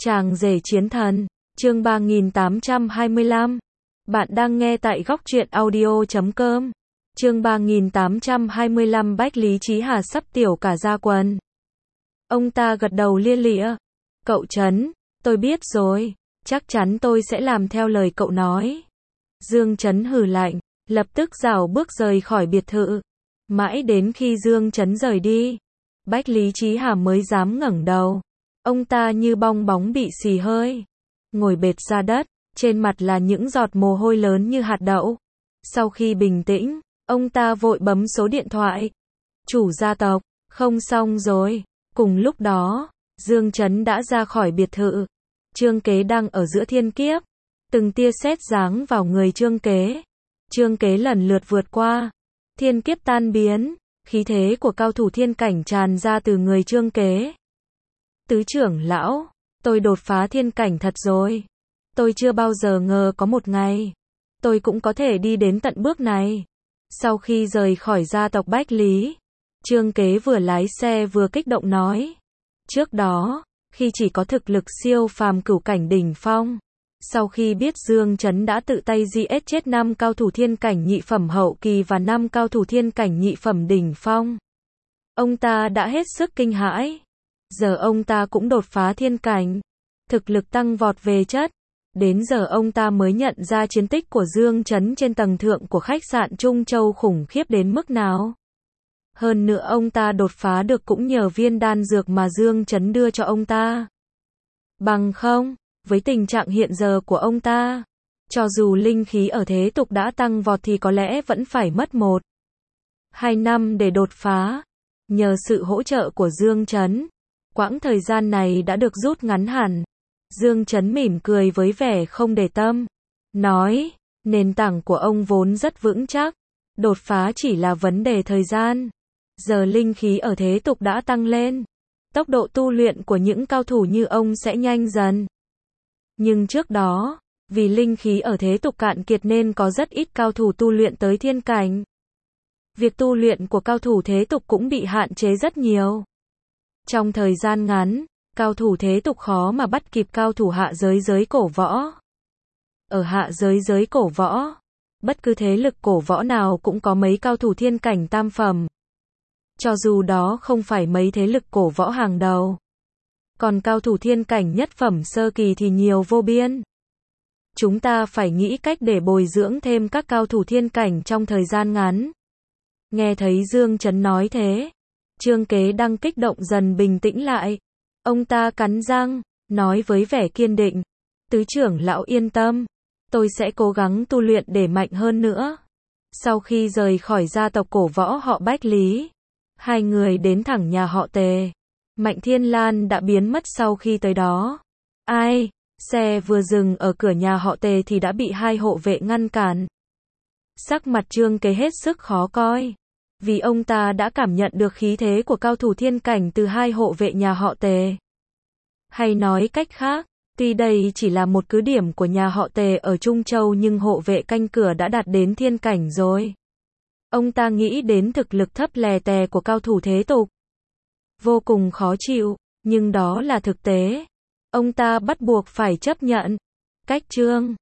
Chàng rể chiến thần, chương 3825. Bạn đang nghe tại góc truyện audio.com. Chương 3825 Bách Lý Chí Hà sắp tiểu cả ra quần. Ông ta gật đầu lia lịa. Cậu Trấn, tôi biết rồi, chắc chắn tôi sẽ làm theo lời cậu nói. Dương Trấn hừ lạnh, lập tức rảo bước rời khỏi biệt thự. Mãi đến khi Dương Trấn rời đi, Bách Lý Chí Hà mới dám ngẩng đầu. Ông ta như bong bóng bị xì hơi, ngồi bệt ra đất, trên mặt là những giọt mồ hôi lớn như hạt đậu. Sau khi bình tĩnh, ông ta vội bấm số điện thoại. Chủ gia tộc, không xong rồi. Cùng lúc đó, Dương Trấn đã ra khỏi biệt thự. Trương Kế đang ở giữa thiên kiếp. Từng tia sét giáng vào người Trương Kế. Trương Kế lần lượt vượt qua. Thiên kiếp tan biến, khí thế của cao thủ thiên cảnh tràn ra từ người Trương Kế. Tứ trưởng lão, tôi đột phá thiên cảnh thật rồi. Tôi chưa bao giờ ngờ có một ngày tôi cũng có thể đi đến tận bước này. Sau khi rời khỏi gia tộc Bách Lý, Trương Kế vừa lái xe vừa kích động nói. Trước đó, khi chỉ có thực lực siêu phàm cửu cảnh đỉnh phong, sau khi biết Dương Trấn đã tự tay giết chết 5 cao thủ thiên cảnh nhị phẩm hậu kỳ và 5 cao thủ thiên cảnh nhị phẩm đỉnh phong, ông ta đã hết sức kinh hãi. Giờ ông ta cũng đột phá thiên cảnh, thực lực tăng vọt về chất. Đến giờ ông ta mới nhận ra chiến tích của Dương Trấn trên tầng thượng của khách sạn Trung Châu khủng khiếp đến mức nào. Hơn nữa ông ta đột phá được cũng nhờ viên đan dược mà Dương Trấn đưa cho ông ta. Bằng không, với tình trạng hiện giờ của ông ta, cho dù linh khí ở thế tục đã tăng vọt thì có lẽ vẫn phải mất 1-2 năm để đột phá. Nhờ sự hỗ trợ của Dương Trấn, quãng thời gian này đã được rút ngắn hẳn. Dương Trấn mỉm cười với vẻ không để tâm, nói, nền tảng của ông vốn rất vững chắc, đột phá chỉ là vấn đề thời gian. Giờ linh khí ở thế tục đã tăng lên, tốc độ tu luyện của những cao thủ như ông sẽ nhanh dần. Nhưng trước đó, vì linh khí ở thế tục cạn kiệt nên có rất ít cao thủ tu luyện tới thiên cảnh. Việc tu luyện của cao thủ thế tục cũng bị hạn chế rất nhiều. Trong thời gian ngắn, cao thủ thế tục khó mà bắt kịp cao thủ hạ giới cổ võ. Ở hạ giới cổ võ, bất cứ thế lực cổ võ nào cũng có mấy cao thủ thiên cảnh tam phẩm. Cho dù đó không phải mấy thế lực cổ võ hàng đầu. Còn cao thủ thiên cảnh nhất phẩm sơ kỳ thì nhiều vô biên. Chúng ta phải nghĩ cách để bồi dưỡng thêm các cao thủ thiên cảnh trong thời gian ngắn. Nghe thấy Dương Trấn nói thế, Trương Kế đang kích động dần bình tĩnh lại. Ông ta cắn răng, nói với vẻ kiên định. Tứ trưởng lão yên tâm, tôi sẽ cố gắng tu luyện để mạnh hơn nữa. Sau khi rời khỏi gia tộc cổ võ họ Bách Lý, hai người đến thẳng nhà họ Tề. Mạnh Thiên Lan đã biến mất sau khi tới đó. Ai, xe vừa dừng ở cửa nhà họ Tề thì đã bị hai hộ vệ ngăn cản. Sắc mặt Trương Kế hết sức khó coi, vì ông ta đã cảm nhận được khí thế của cao thủ thiên cảnh từ hai hộ vệ nhà họ Tề. Hay nói cách khác, tuy đây chỉ là một cứ điểm của nhà họ Tề ở Trung Châu nhưng hộ vệ canh cửa đã đạt đến thiên cảnh rồi. Ông ta nghĩ đến thực lực thấp lè tè của cao thủ thế tục. Vô cùng khó chịu, nhưng đó là thực tế. Ông ta bắt buộc phải chấp nhận. Cách Trương